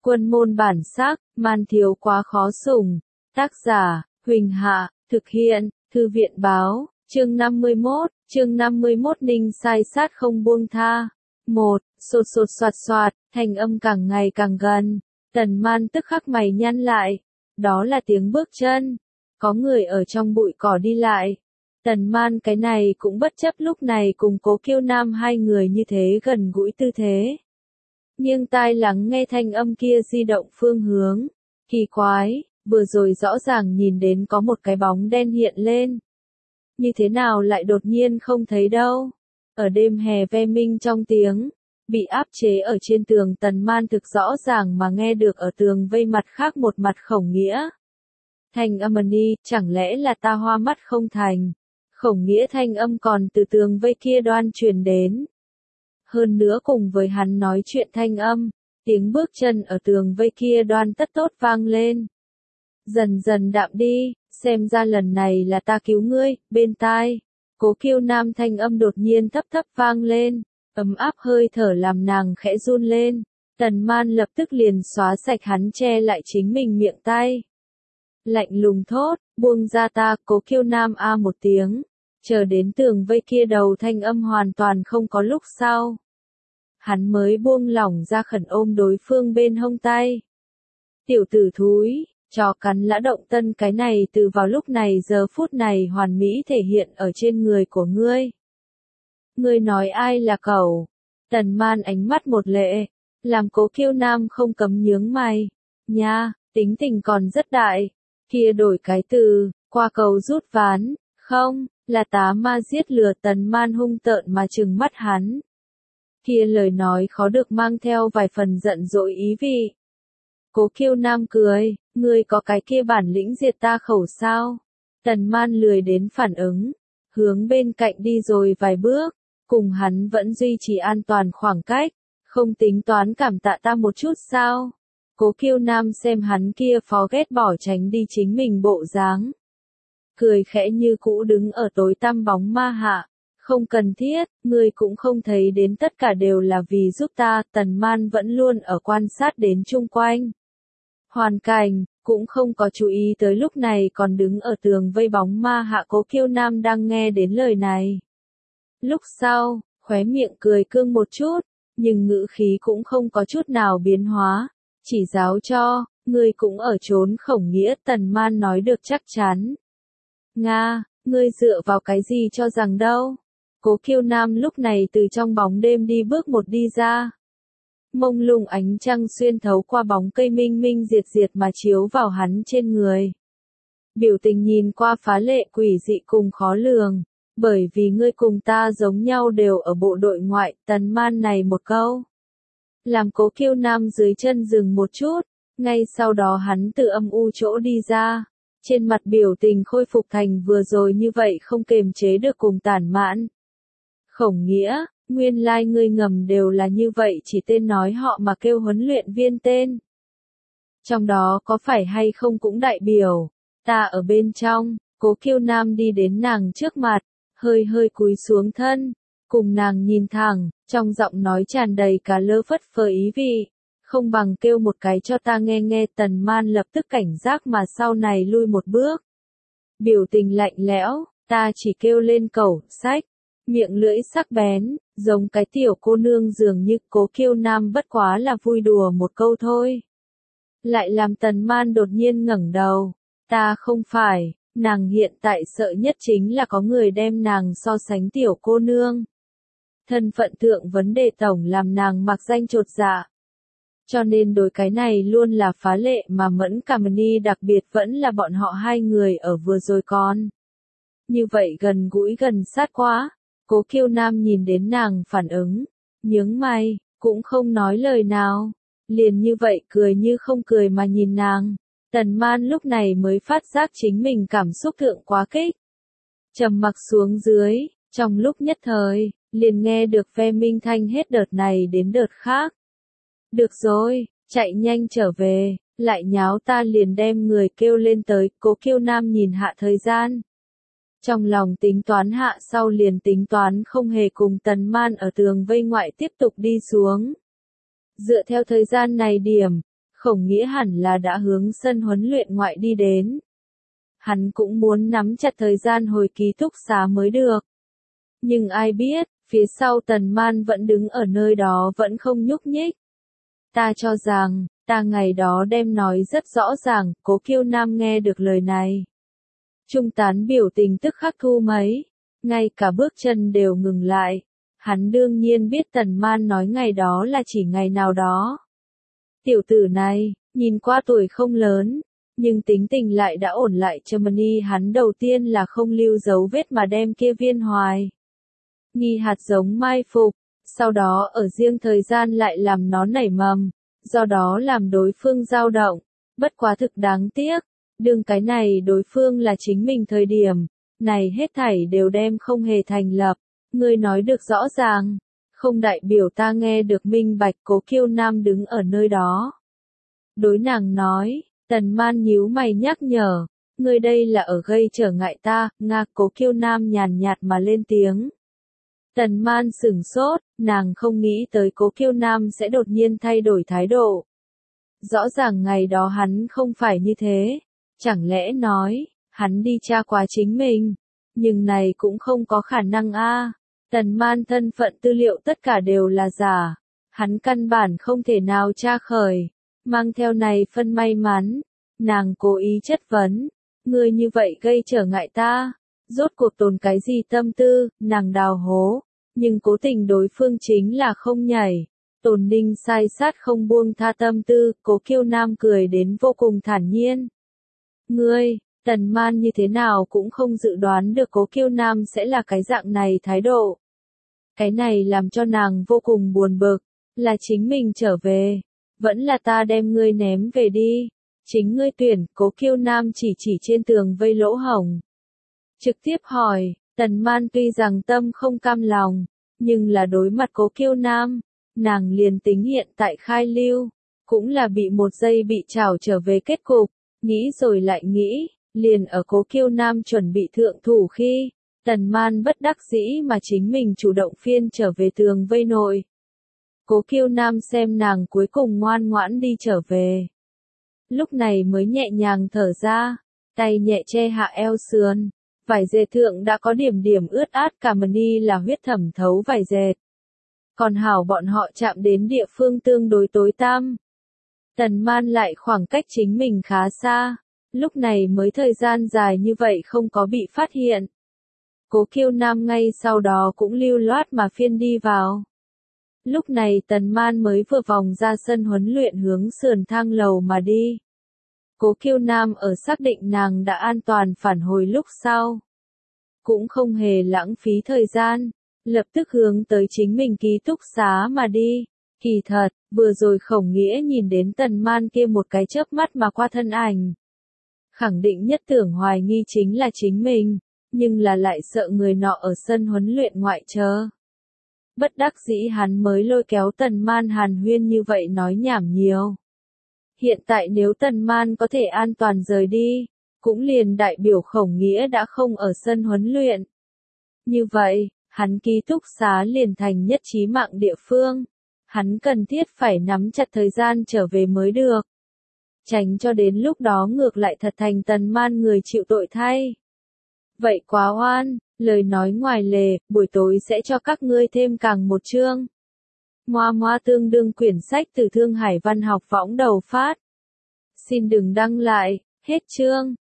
Quân môn bản sắc, man thiếu quá khó sủng. Tác giả, Huỳnh Hạ, thực hiện, Thư viện báo, chương 51, Ninh sai sát không buông tha. Sột sột soạt soạt, thanh âm càng ngày càng gần, Tần Man tức khắc mày nhăn lại. Đó là tiếng bước chân, có người ở trong bụi cỏ đi lại. Tần Man cái này cũng bất chấp lúc này cùng Cố Kiêu Nam hai người như thế gần gũi tư thế. Nghiêng tai lắng nghe thanh âm kia di động phương hướng. Kỳ quái, vừa rồi rõ ràng nhìn đến có một cái bóng đen hiện lên. Như thế nào lại đột nhiên không thấy đâu. Ở đêm hè ve minh trong tiếng, bị áp chế ở trên tường Tần Man thực rõ ràng mà nghe được ở tường vây mặt khác một mặt Khổng Nghĩa. Thanh âm ni, chẳng lẽ là ta hoa mắt không thành. Khổng Nghĩa thanh âm còn từ tường vây kia đoan truyền đến. Hơn nữa cùng với hắn nói chuyện thanh âm, tiếng bước chân ở tường vây kia đoan tất tốt vang lên. Dần dần đạm đi, xem ra lần này là ta cứu ngươi, bên tai. Cố Kiêu Nam thanh âm đột nhiên thấp thấp vang lên, ấm áp hơi thở làm nàng khẽ run lên. Tần Man lập tức liền xóa sạch hắn che lại chính mình miệng tay. Lạnh lùng thốt, buông ra ta. Cố Kiêu Nam a một tiếng, chờ đến tường vây kia đầu thanh âm hoàn toàn không có lúc sau. Hắn mới buông lỏng ra khẩn ôm đối phương bên hông tay. Tiểu tử thúi, chó cắn lã động tân cái này từ vào lúc này giờ phút này hoàn mỹ thể hiện ở trên người của ngươi. Ngươi nói ai là cẩu? Tần Man ánh mắt một lệ, làm Cố Kiêu Nam không cấm nhướng mày. Nha, tính tình còn rất đại. Kia đổi cái từ, qua cầu rút ván, không, là tá ma giết lừa. Tần Man hung tợn mà trừng mắt hắn. Kia lời nói khó được mang theo vài phần giận dỗi ý vị. Cố Kiêu Nam cười, ngươi có cái kia bản lĩnh diệt ta khẩu sao? Tần Man lười đến phản ứng, hướng bên cạnh đi rồi vài bước, cùng hắn vẫn duy trì an toàn khoảng cách, không tính toán cảm tạ ta một chút sao? Cố Kiêu Nam xem hắn kia phó ghét bỏ tránh đi chính mình bộ dáng. Cười khẽ như cũ đứng ở tối tăm bóng ma hạ. Không cần thiết, ngươi cũng không thấy đến tất cả đều là vì giúp ta. Tần Man vẫn luôn ở quan sát đến chung quanh. Hoàn cảnh, cũng không có chú ý tới lúc này còn đứng ở tường vây bóng ma hạ Cố Kiêu Nam đang nghe đến lời này. Lúc sau, khóe miệng cười cương một chút, nhưng ngữ khí cũng không có chút nào biến hóa. Chỉ giáo cho, ngươi cũng ở trốn Khổng Nghĩa. Tần Man nói được chắc chắn. Nga, ngươi dựa vào cái gì cho rằng đâu? Cố Kiêu Nam lúc này từ trong bóng đêm đi bước một đi ra. Mông lung ánh trăng xuyên thấu qua bóng cây minh minh diệt diệt mà chiếu vào hắn trên người. Biểu tình nhìn qua phá lệ quỷ dị cùng khó lường. Bởi vì ngươi cùng ta giống nhau đều ở bộ đội ngoại. Tần Man này một câu, làm Cố Kiêu Nam dưới chân dừng một chút. Ngay sau đó hắn từ âm u chỗ đi ra. Trên mặt biểu tình khôi phục thành vừa rồi như vậy không kềm chế được cùng tản mãn. Khổng Nghĩa, nguyên lai ngươi ngầm đều là như vậy, chỉ tên nói họ mà kêu huấn luyện viên tên. Trong đó có phải hay không cũng đại biểu, ta ở bên trong. Cố Kiêu Nam đi đến nàng trước mặt, hơi hơi cúi xuống thân, cùng nàng nhìn thẳng, trong giọng nói tràn đầy cả lơ phất phơ ý vị. Không bằng kêu một cái cho ta nghe nghe. Tần Man lập tức cảnh giác mà sau này lui một bước. Biểu tình lạnh lẽo, ta chỉ kêu lên cẩu, sách. Miệng lưỡi sắc bén, giống cái tiểu cô nương dường như. Cố Kiêu Nam bất quá là vui đùa một câu thôi. Lại làm Tần Man đột nhiên ngẩng đầu. Ta không phải, nàng hiện tại sợ nhất chính là có người đem nàng so sánh tiểu cô nương. Thân phận thượng vấn đề tổng làm nàng mặc danh chột dạ. Cho nên đối cái này luôn là phá lệ mà mẫn cảm ni, đặc biệt vẫn là bọn họ hai người ở vừa rồi con. Như vậy gần gũi gần sát quá. Cố Kiêu Nam nhìn đến nàng phản ứng, nhướng mày, cũng không nói lời nào. Liền như vậy cười như không cười mà nhìn nàng. Tần Man lúc này mới phát giác chính mình cảm xúc thượng quá kích. Trầm mặc xuống dưới, trong lúc nhất thời, liền nghe được ve minh thanh hết đợt này đến đợt khác. Được rồi, chạy nhanh trở về, lại nháo ta liền đem người kêu lên tới. Cố Kiêu Nam nhìn hạ thời gian. Trong lòng tính toán hạ sau liền tính toán không hề cùng Tần Man ở tường vây ngoại tiếp tục đi xuống. Dựa theo thời gian này điểm, Khổng Nghĩa hẳn là đã hướng sân huấn luyện ngoại đi đến. Hắn cũng muốn nắm chặt thời gian hồi ký túc xá mới được. Nhưng ai biết, phía sau Tần Man vẫn đứng ở nơi đó vẫn không nhúc nhích. Ta cho rằng, ta ngày đó đem nói rất rõ ràng, Cố Kiêu Nam nghe được lời này. Trung Tán biểu tình tức khắc thu mấy, ngay cả bước chân đều ngừng lại. Hắn đương nhiên biết Tần Man nói ngày đó là chỉ ngày nào đó. Tiểu tử này, nhìn qua tuổi không lớn, nhưng tính tình lại đã ổn lại. Germany hắn đầu tiên là không lưu dấu vết mà đem kia viên hoài nghi hạt giống mai phục, sau đó ở riêng thời gian lại làm nó nảy mầm, do đó làm đối phương dao động. Bất quá thực đáng tiếc, đương cái này đối phương là chính mình thời điểm, này hết thảy đều đem không hề thành lập. Ngươi nói được rõ ràng, không đại biểu ta nghe được minh bạch. Cố Kiêu Nam đứng ở nơi đó. Đối nàng nói, Tần Man nhíu mày nhắc nhở, ngươi đây là ở gây trở ngại ta. Nga. Cố Kiêu Nam nhàn nhạt mà lên tiếng. Tần Man sửng sốt, nàng không nghĩ tới Cố Kiêu Nam sẽ đột nhiên thay đổi thái độ. Rõ ràng ngày đó hắn không phải như thế, chẳng lẽ nói, hắn đi tra qua chính mình, nhưng này cũng không có khả năng a. Tần Man thân phận tư liệu tất cả đều là giả, hắn căn bản không thể nào tra khởi, mang theo này phân may mắn, nàng cố ý chất vấn, ngươi như vậy gây trở ngại ta, rốt cuộc tồn cái gì tâm tư. Nàng đào hố, nhưng cố tình đối phương chính là không nhảy. Tồn Ninh sai sát không buông tha tâm tư. Cố Kiêu Nam cười đến vô cùng thản nhiên. Ngươi, Tần Man như thế nào cũng không dự đoán được Cố Kiêu Nam sẽ là cái dạng này thái độ. Cái này làm cho nàng vô cùng buồn bực, là chính mình trở về, vẫn là ta đem ngươi ném về đi, chính ngươi tuyển. Cố Kiêu Nam chỉ trên tường vây lỗ hổng, trực tiếp hỏi. Tần Man tuy rằng tâm không cam lòng, nhưng là đối mặt Cố Kiêu Nam, nàng liền tính hiện tại khai lưu, cũng là bị một giây bị trảo trở về kết cục. Nghĩ rồi lại nghĩ, liền ở Cố Kiêu Nam chuẩn bị thượng thủ khi, Tần Man bất đắc dĩ mà chính mình chủ động phiên trở về tường vây nội. Cố Kiêu Nam xem nàng cuối cùng ngoan ngoãn đi trở về, lúc này mới nhẹ nhàng thở ra, tay nhẹ che hạ eo sườn, vải dệt thượng đã có điểm điểm ướt át. Cả mani là huyết thẩm thấu vải dệt, còn hảo bọn họ chạm đến địa phương tương đối tối tăm. Tần Man lại khoảng cách chính mình khá xa, lúc này mới thời gian dài như vậy không có bị phát hiện. Cố Kiêu Nam ngay sau đó cũng lưu loát mà phiên đi vào. Lúc này Tần Man mới vừa vòng ra sân huấn luyện hướng sườn thang lầu mà đi. Cố Kiêu Nam ở xác định nàng đã an toàn phản hồi lúc sau, cũng không hề lãng phí thời gian, lập tức hướng tới chính mình ký túc xá mà đi. Kỳ thật, vừa rồi Khổng Nghĩa nhìn đến Tần Man kia một cái chớp mắt mà qua thân ảnh, khẳng định nhất tưởng hoài nghi chính là chính mình, nhưng là lại sợ người nọ ở sân huấn luyện ngoại chờ. Bất đắc dĩ hắn mới lôi kéo Tần Man hàn huyên như vậy nói nhảm nhiều. Hiện tại nếu Tần Man có thể an toàn rời đi, cũng liền đại biểu Khổng Nghĩa đã không ở sân huấn luyện. Như vậy, hắn ký túc xá liền thành nhất chí mạng địa phương. Hắn cần thiết phải nắm chặt thời gian trở về mới được, tránh cho đến lúc đó ngược lại thật thành Tần Man người chịu tội thay. Vậy quá oan, lời nói ngoài lề, buổi tối sẽ cho các ngươi thêm càng một chương. Moa Moa tương đương quyển sách từ Thương Hải Văn học võng đầu phát. Xin đừng đăng lại, hết chương.